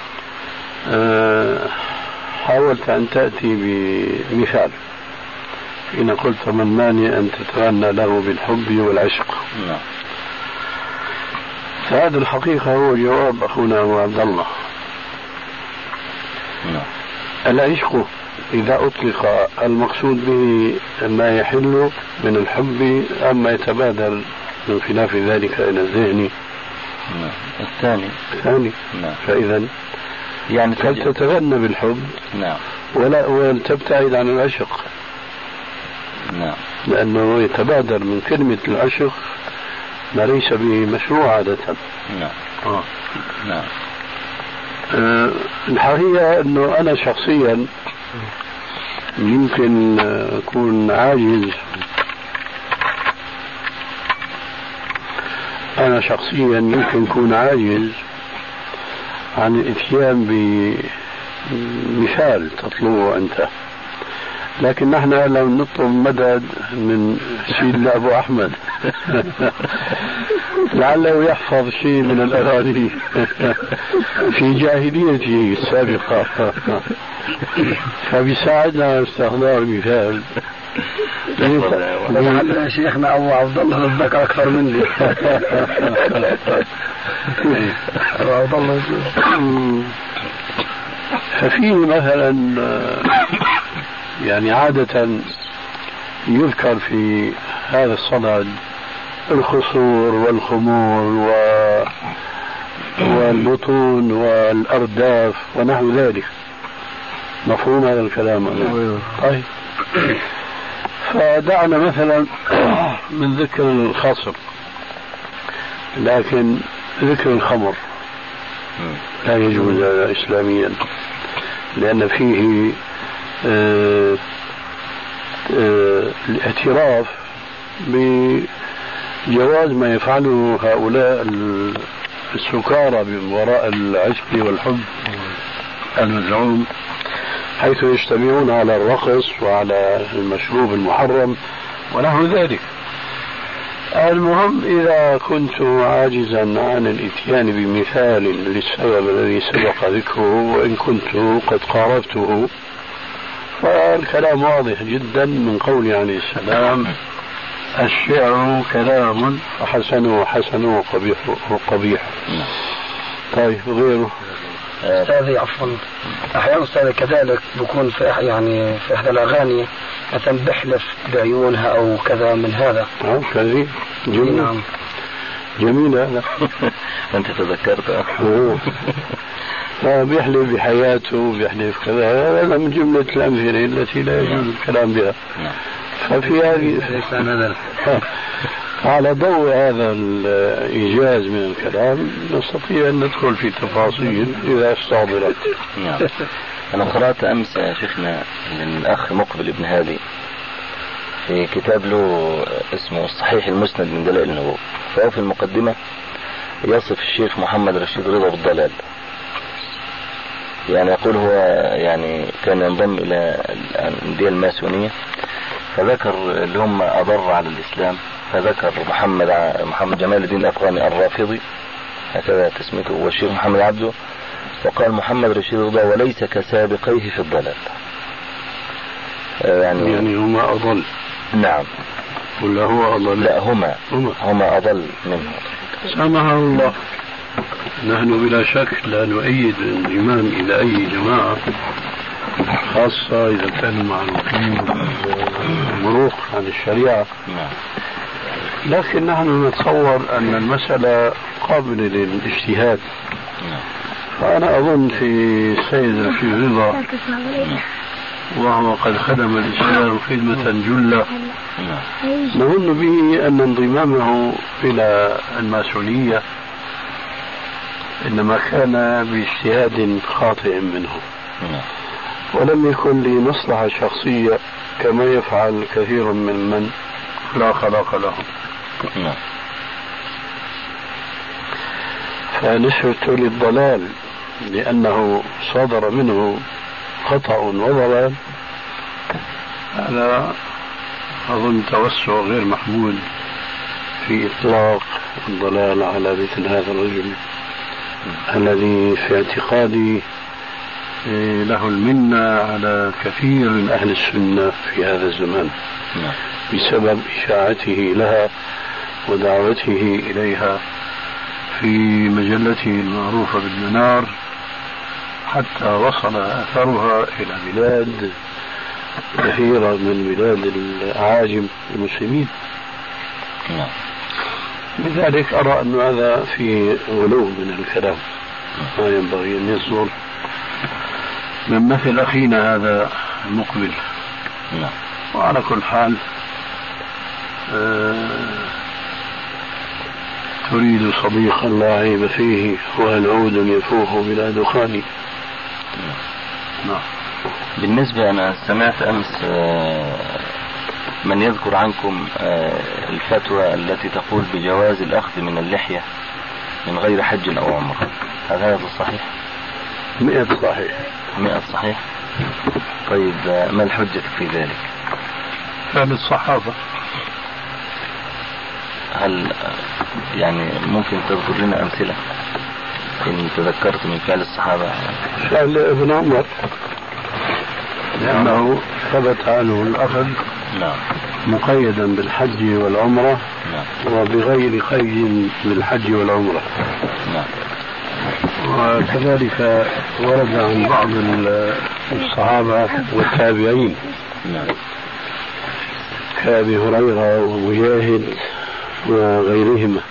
حاولت أن تأتي بمثال حين قلت من مانع أن تتغنى له بالحب والعشق. نعم. فهذا الحقيقة هو جواب أخونا أبو عبد الله. نعم. العشق إذا أطلق المقصود به ما يحل من الحب أما يتبادر من خلاف ذلك إلى الذهن. نعم. الثاني. نعم. فإذا يعني تتغنى بالحب. نعم. ولا تبتعد عن العشق. نعم. لأنه يتبادر من كلمة العشق ما ليس به مشروع عادة. نعم. نعم. الحقيقة أنه أنا شخصيا يمكن أكون عاجز. عن الاتيان بمثال تطلبه أنت، لكن نحن لو نطلب مدد من سيدنا أبو أحمد لعله يحفظ شيء من الأغاني في جاهليته السابقة فبيساعدنا استخدام مثال. لعل شيخنا أبو عبد الله الذكر أكثر مني. أبو عبد الله ففيه مثلا يعني عادة يذكر في هذا الصدد الخصور والخمور والبطون والأرداف ونحو ذلك. مفهوم هذا الكلام؟ طيب، فدعنا مثلا من ذكر الخصر، لكن ذكر الخمر لا يجوز إسلاميا، لأن فيه الاعتراف بجواز ما يفعله هؤلاء السكارى من وراء العشق والحب المزعوم، حيث يجتمعون على الرقص وعلى المشروب المحرم ونحو ذلك. المهم إذا كنت عاجزا عن الاتيان بمثال للسبب الذي سبق ذكره، وإن كنت قد قاربته، فالكلام واضح جدا من قول عليه السلام: الشعر كلام وحسنه حسنه وقبيحه قبيح. طيب، غيره؟ أستاذي عفوا، أحيانا أستاذي كذلك بكون في في إحدى الأغاني مثلا بحلف بعيونها أو كذا من هذا. كذي جميل. نعم. جميل هذا. أنت تذكرت. بيحلف بحياته، بيحلف كذا، هذا من جملة الأمثلة التي لا يجوز الكلام بها. ففي هذه على ضوء هذا الإيجاز من الكلام نستطيع أن ندخل في تفاصيل إذا استعبرت. نعم. أنا قرأت أمس يا شيخنا من الأخ مقبل ابن هادي في كتاب له اسمه الصحيح المسند من دلائل النبوة، فهو في المقدمة يصف الشيخ محمد رشيد رضا بالضلال، يعني يقول هو يعني كان ينضم إلى الأندية الماسونية، فذكر اللي هم أضر على الإسلام، فذكر محمد جمال الدين الأفغاني الرافضي، هكذا تسميته، والشيخ محمد عبده، وقال محمد رشيد رضا وليس كسابقيه في الضلال. يعني هما أضل. نعم. ولا هو أضل؟ لا، هما أضل منه. سامحه الله. نحن بلا شك لا نؤيد الإمام إلى أي جماعة، خاصة إذا كانوا معروفين مروق عن الشريعة، لكن نحن نتصور أن المسألة قابلة للاجتهاد. فأنا أظن في السيد رشيد رضا وهو قد خدم الإسلام خدمة جلة، نظن به أن انضمامه إلى الماسونية إنما كان باجتهاد خاطئ منه، ولم يكن لمصلحة شخصية كما يفعل كثير من لا خلاق لهم. نعم. فنسبة للضلال لأنه صدر منه خطأ وضلال هذا أظن توسع غير محمود في إطلاق الضلال على مثل هذا الرجل الذي في اعتقادي له المنة على كثير من أهل السنة في هذا الزمان بسبب إشاعته لها ودعوته إليها في مجلته المعروفة بالمنار، حتى وصل أثرها إلى بلاد كثيرة من بلاد الأعاجم المسلمين. لذلك أرى أن هذا فيه غلو من الكلام ما ينبغي أن يصدر من مثل أخينا هذا المقبل. وعلى كل حال تريد صديقا لا عيب فيه وهل عود يفوه بلا دخان. بالنسبة أنا سمعت أمس من يذكر عنكم الفتوى التي تقول بجواز الأخذ من اللحية من غير حج أو عمرة، هذا صحيح؟ 100 صحيح. 100 صحيح. طيب ما الحجة في ذلك؟ فعل الصحابة. هل يعني ممكن تذكر لنا أمثلة إن تذكرت من فعل الصحابة؟ فعل ابن عمر لأنه ثبت عنه الأخذ مقيدا بالحج والعمرة وبغير قيد بالحج والعمرة. وكذلك ورد عن بعض الصحابة والتابعين كأبي هريرة ومجاهد وغيرهما.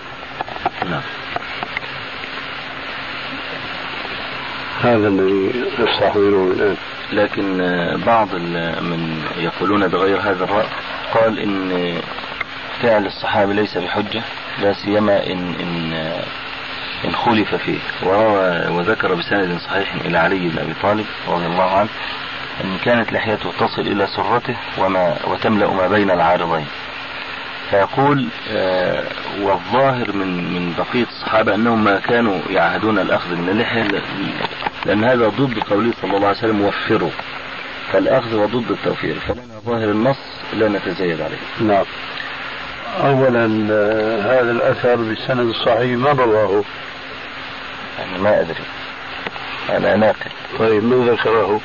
هذا الذي يستحضره الآن. لكن بعض من يقولون بغير هذا الرأي قال إن فعل الصحابة ليس بحجة، لا سيما إن خلف فيه، وذكر بسند صحيح إلى علي بن أبي طالب رضي الله عنه أن كانت لحيته تصل إلى سرته وتملأ ما بين العارضين. فيقول والظاهر من بقية الصحابة أنهم ما كانوا يعهدون الأخذ من اللحية، لأن هذا ضد قوله صلى الله عليه وسلم وفروا، فالأخذ وضد التوفير، فلنا ظاهر النص لا نتزايد عليه. نعم. أولا هذا الأثر بالسند الصحيح ما رواه؟ يعني ما أدري، أنا ناقل. طيب من ذكره؟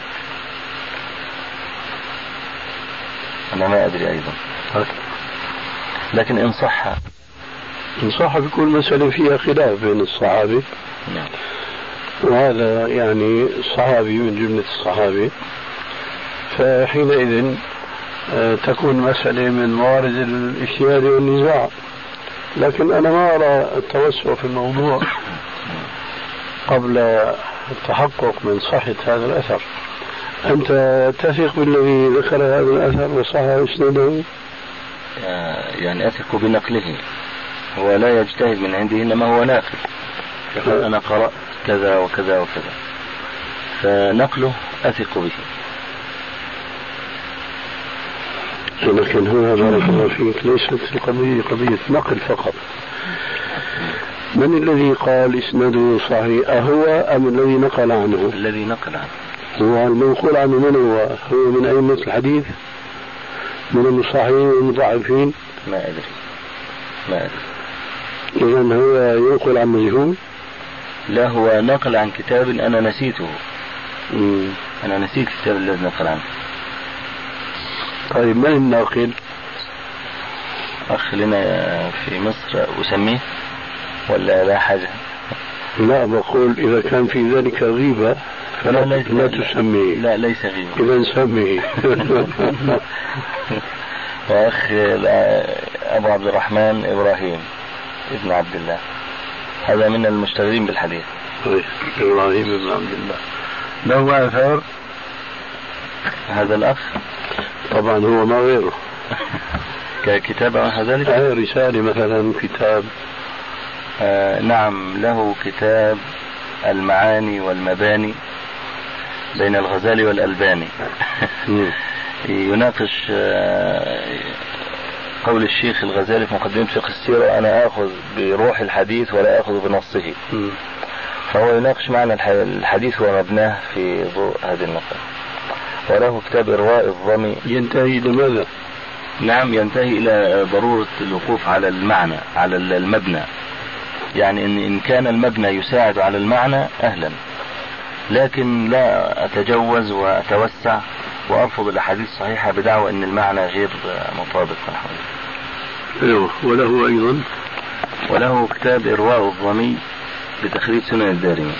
أنا ما أدري أيضا. لكن إن صح بكل مسألة فيها خلاف بين الصحابة. نعم. وهذا يعني صحابي من جملة الصحابة، فحينئذ تكون مسألة من موارد الاجتهاد والنزاع. لكن أنا ما أرى التوسع في الموضوع قبل التحقق من صحة هذا الأثر. أنت تثق بالذي ذكر هذا الأثر وصح إسناده؟ يعني أثق بنقله، هو لا يجتهد من عنده إنما هو ناقل، يقول أنا قرأت كذا وكذا وكذا، فنقله أثق به. لكن هنا بارك الله فيك ليست القضية قضية نقل فقط. من الذي قال إسناده صحيح، أهو أم الذي نقل عنه؟ الذي نقل عنه. هو المنقول عنه من هو من أئمة الحديث، من المصححين والمضاعفين؟ ما أدري. إذن هو ينقل عن مجهول؟ لا، هو نقل عن كتاب أنا نسيته. أنا نسيت الكتاب الذي نقل عنه. طيب من الناقل؟ أخ لنا في مصر أسميه ولا لا حاجة؟ لا، بقول إذا كان في ذلك غيبة لا تسميه. لا ليس غيبة. إذا سميه. وأخ أبو عبد الرحمن إبراهيم ابن عبد الله، هذا من المشتغلين بالحديث. إبراهيم ابن عبد الله له آثار. هذا الأخ طبعا هو ما غيره. ككتاب أو ذلك؟ رسالة مثلا، كتاب. نعم، له كتاب المعاني والمباني بين الغزالي والألباني. يناقش قول الشيخ الغزالي في مقدمة فقه السيرة: أنا آخذ بروح الحديث ولا آخذ بنصه. فهو يناقش معنى الحديث ومبناه في ضوء هذه النقطة. وله كتاب إرواء الظمي. ينتهي لماذا؟ نعم، ينتهي إلى ضرورة الوقوف على المعنى، على المبنى. يعني إن كان المبنى يساعد على المعنى أهلا، لكن لا أتجوز وأتوسع وأرفض الأحاديث الصحيحة بدعوى أن المعنى غير مطابق. أيوه. وله كتاب إرواء الظمي بتخريج سنن الدارمي.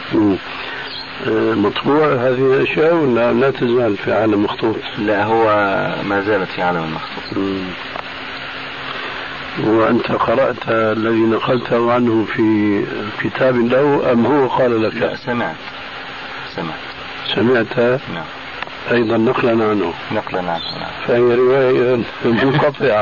مطبوع هذه الأشياء ولا لا تزال في عالم مخطوط؟ لا، هو ما زالت في عالم المخطوط. وأنت قرأت الذي نقلته عنه في كتاب له أم هو قال لك؟ لا، سمعت. نعم. أيضا نقلا عنه. نعم. فهي رواية منقطعة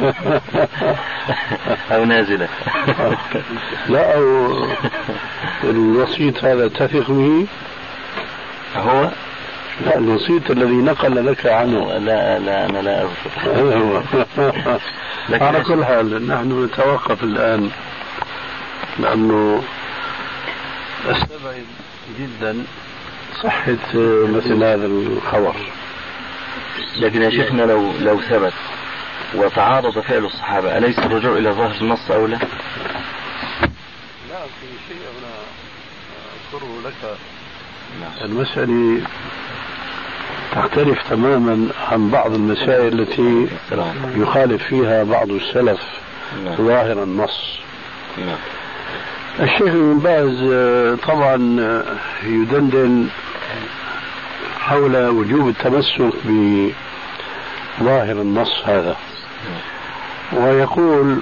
أو نازلة. لا، أو الوسيط هذا تثق به؟ هو لا، الوسيط الذي نقل لك عنه. لا أنا لا أذكر. على كل حال نحن نتوقف الآن، لأنه أستبعد جدا صحة مثل هذا الخبر. لكن يا شيخنا لو ثبت وتعارض فعل الصحابة، أليس الرجوع إلى ظاهر النص أولى؟ لا، في شيء أنا أذكره لك. المسألة تختلف تماما عن بعض المسائل التي يخالف فيها بعض السلف ظاهر النص. الشيخ ابن باز طبعا يدندن حول وجوب التمسك بظاهر النص هذا، ويقول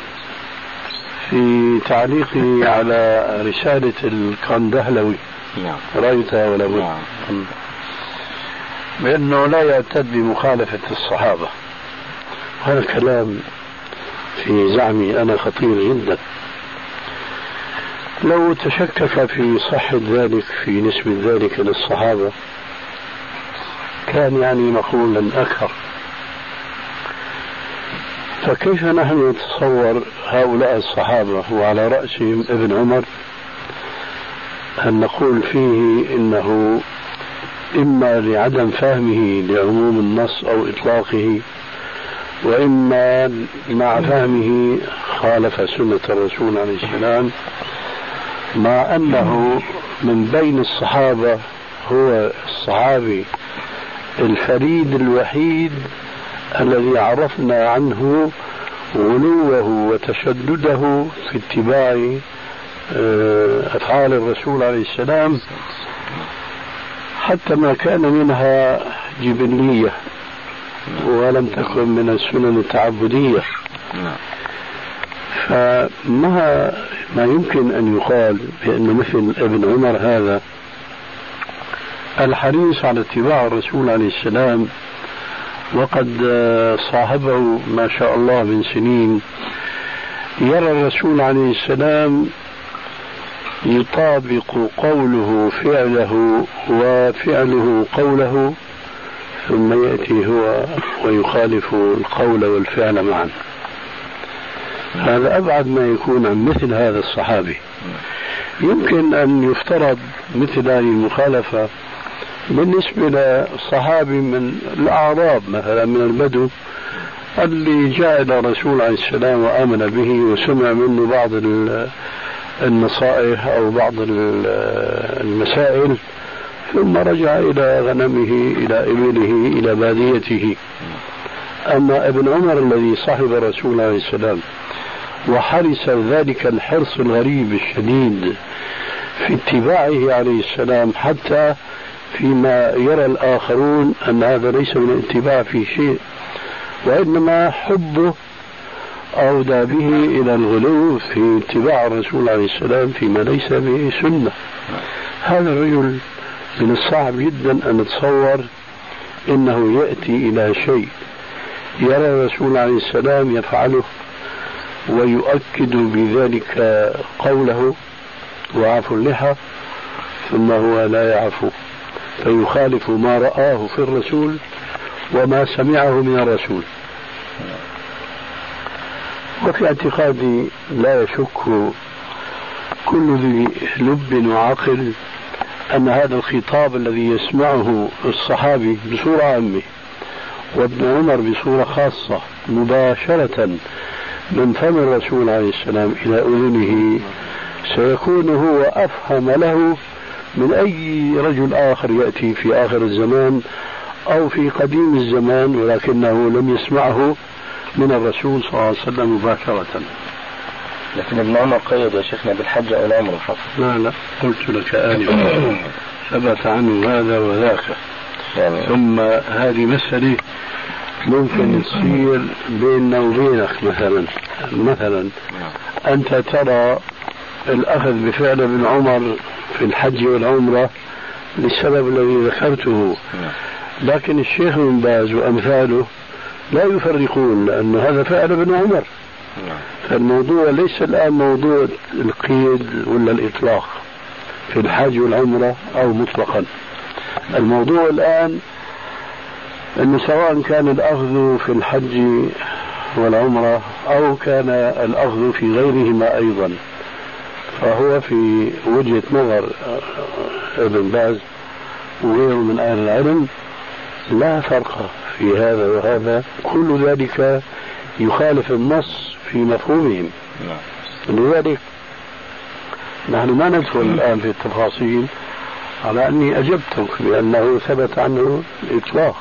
في تعليقه على رسالة الكندهلوي رأيتها ولا بد بأنه لا يعتد بمخالفة الصحابة. هذا الكلام في زعمي أنا خطير جدا. لو تشكك في صحة ذلك، في نسبة ذلك للصحابة، كان يعني مقولا أكثر. فكيف نحن نتصور هؤلاء الصحابة وعلى رأسهم ابن عمر أن نقول فيه إنه إما لعدم فهمه لعموم النص أو إطلاقه، وإما مع فهمه خالف سنة الرسول عليه السلام، مع أنه من بين الصحابة هو الصحابي الفريد الوحيد الذي عرفنا عنه غلوه وتشدده في اتباع أفعال الرسول عليه السلام، حتى ما كان منها جبلية ولم تكن من السنن التعبدية. فما يمكن أن يقال بأن مثل ابن عمر هذا الحريص على اتباع الرسول عليه السلام، وقد صاحبه ما شاء الله من سنين، يرى الرسول عليه السلام يطابق قوله فعله وفعله قوله، ثم يأتي هو ويخالف القول والفعل معا. هذا أبعد ما يكون عن مثل هذا الصحابي. يمكن أن يفترض مثل هذه المخالفة بالنسبة لصحابي من الأعراب مثلا، من البدو اللي جاء إلى الرسول عليه السلام وآمن به وسمع منه بعض النصائح أو بعض المسائل، ثم رجع إلى غنمه إلى إبله إلى باديته. أما ابن عمر الذي صاحب الرسول عليه السلام وحرص ذلك الحرص الغريب الشديد في اتباعه عليه السلام، حتى فيما يرى الآخرون أن هذا ليس من الاتباع في شيء، وإنما حبه أودى به إلى الغلو في اتباع الرسول عليه السلام فيما ليس به سنة. هذا الرجل من الصعب جدا أن نتصور إنه يأتي إلى شيء يرى الرسول عليه السلام يفعله ويؤكد بذلك قوله وعفو اللحى، ثم هو لا يعفو فيخالف ما رآه في الرسول وما سمعه من الرسول. وفي اعتقادي لا يشك كل ذي لب وعقل أن هذا الخطاب الذي يسمعه الصحابي بصورة عامة وابن عمر بصورة خاصة مباشرة من فم الرسول عليه السلام إلى أذنه سيكون هو أفهم له من أي رجل آخر يأتي في آخر الزمان أو في قديم الزمان ولكنه لم يسمعه من الرسول صلى الله عليه وسلم مباشرة. لكن ابن عمر قيد يا شيخنا بالحج أو العمرة فقط. لا قلت لك آنفا ثبت عنه هذا وذاك يعني. ثم هذه مسألة ممكن تصير بيننا وبينك مثلا أنت ترى الأخذ بفعل ابن عمر في الحج والعمرة للسبب الذي ذكرته، لكن الشيخ بن باز وأمثاله لا يفرقون لأن هذا فعل ابن عمر. فالموضوع ليس الآن موضوع القيد ولا الإطلاق في الحج والعمرة أو مطلقا. الموضوع الآن أنه سواء كان الأخذ في الحج والعمرة أو كان الأخذ في غيرهما أيضا، فهو في وجهة نظر ابن باز وغيره من أهل العلم لا فرق في هذا وهذا، كل ذلك يخالف النص في مفهومهم. لذلك نحن ما ندخل الآن في التفاصيل على أني أجبتك بأنه ثبت عنه الإطلاق.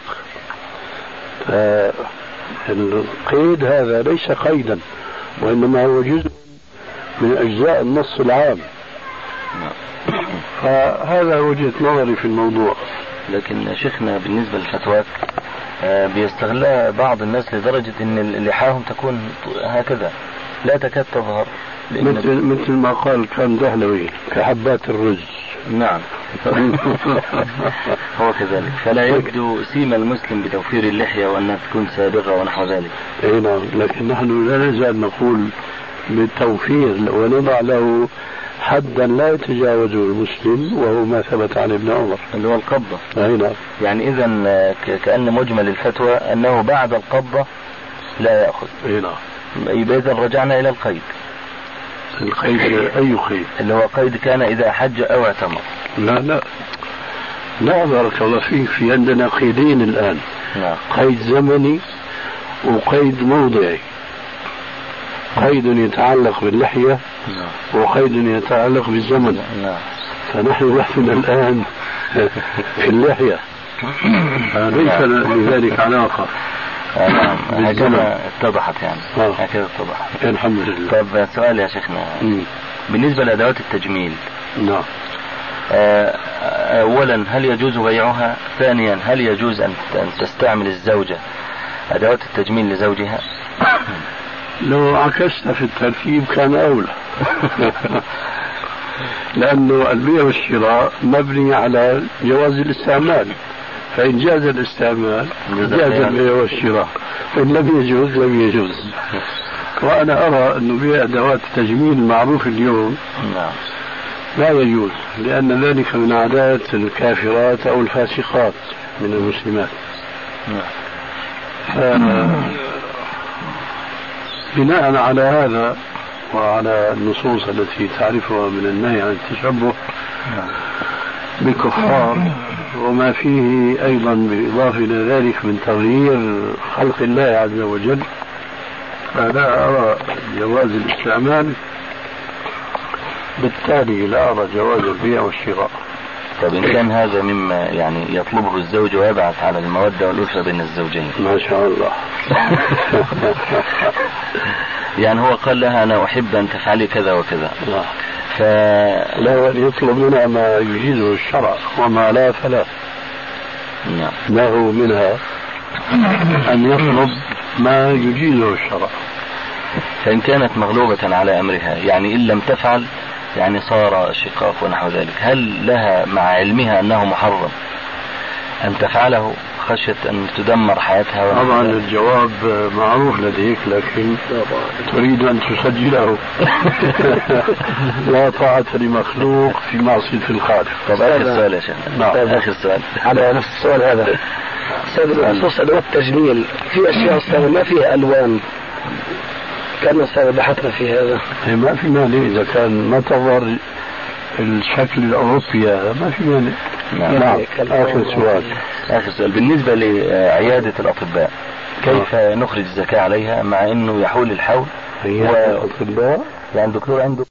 فالقيد هذا ليس قيدا وإنما هو جزء من أجزاء النص العام. فهذا وجهة نظري في الموضوع. لكن شيخنا بالنسبة للفتوات بيستغلها بعض الناس لدرجة أن لحاهم تكون هكذا لا تكاد تظهر، مثل ما قال كان دهلوي كحبات الرز. نعم هو كذلك، فلا يبدو سيما المسلم بتوفير اللحية وأنها تكون سابغة ونحو ذلك. اي نعم، لكن نحن لا نزال نقول بالتوفير ونضع له حدا لا يتجاوزه المسلم وهو ما ثبت عن ابن عمر اللي هو القبضة. اي نعم. يعني إذا كأن مجمل الفتوى أنه بعد القبضة لا يأخذ. اي نعم. يبقى إذا رجعنا إلى القيد. القيد أي قيد؟ اللي هو قيد كان إذا حج أو اعتمر. لا بارك الله فيك، في عندنا قيدين الآن. نعم. قيد زمني وقيد موضعي. قيد يتعلق باللحية وقيد يتعلق بالزمن. فنحن نحن الآن في اللحية ليس لذلك علاقة. هكذا اتضحت يعني. هكذا اتضحت الحمد لله. طب سؤال يا شيخنا بالنسبة لأدوات التجميل. نعم. أولا هل يجوز بيعها؟ ثانيا هل يجوز أن تستعمل الزوجة أدوات التجميل لزوجها؟ لو عكست في الترتيب كان أولى. لأنه البيع والشراء مبني على جواز الاستعمال، فإن جاز الاستعمال جاز البيع والشراء، وإن لم يجوز لم يجوز. وأنا أرى أنه بيع أدوات التجميل المعروف اليوم لا يجوز، لأن ذلك من عادات الكافرات أو الفاسقات من المسلمات. بناء على هذا وعلى النصوص التي تعرفها من النهي عن التشبه بالكفار وما فيه أيضا بالإضافة إلى ذلك من تغيير خلق الله عز وجل، فلا أرى جواز الاستعمال، بالتالي لا أرى جواز البيع والشراء. طب إن كان هذا مما يعني يطلبه الزوج ويبعث على المودة والألفة بين الزوجين. ما شاء الله. يعني هو قال لها أنا أحب أن تفعلي كذا وكذا. لا يطلب منها ما يجيزه الشرع وما لا فلا. له منها أن يطلب ما يجيزه الشرع. فإن كانت مغلوبة على أمرها يعني إن لم تفعل يعني صار شقاق ونحو ذلك، هل لها مع علمها أنه محرم أن تفعله خشية أن تدمر حياتها؟ طبعا الجواب معروف لديك، لكن تريد أن تسجله. لا طاعة لمخلوق في معصية الخالق. طب آخر سؤال يا شيخ. آخر سؤال على نفس السؤال هذا. أستاذ بخصوص أدوات التجميل، في أشياء أستاذ ما فيها ألوان، كان أستاذ بحثنا في هذا. ما في مانع إذا كان ما تظهر الشكل الأوروبي هذا، ما في مانع. نعم. آخر سؤال بالنسبة لعيادة الأطباء، كيف نخرج الزكاة عليها مع أنه يحول الحول؟ هي الأطباء يعني دكتور عنده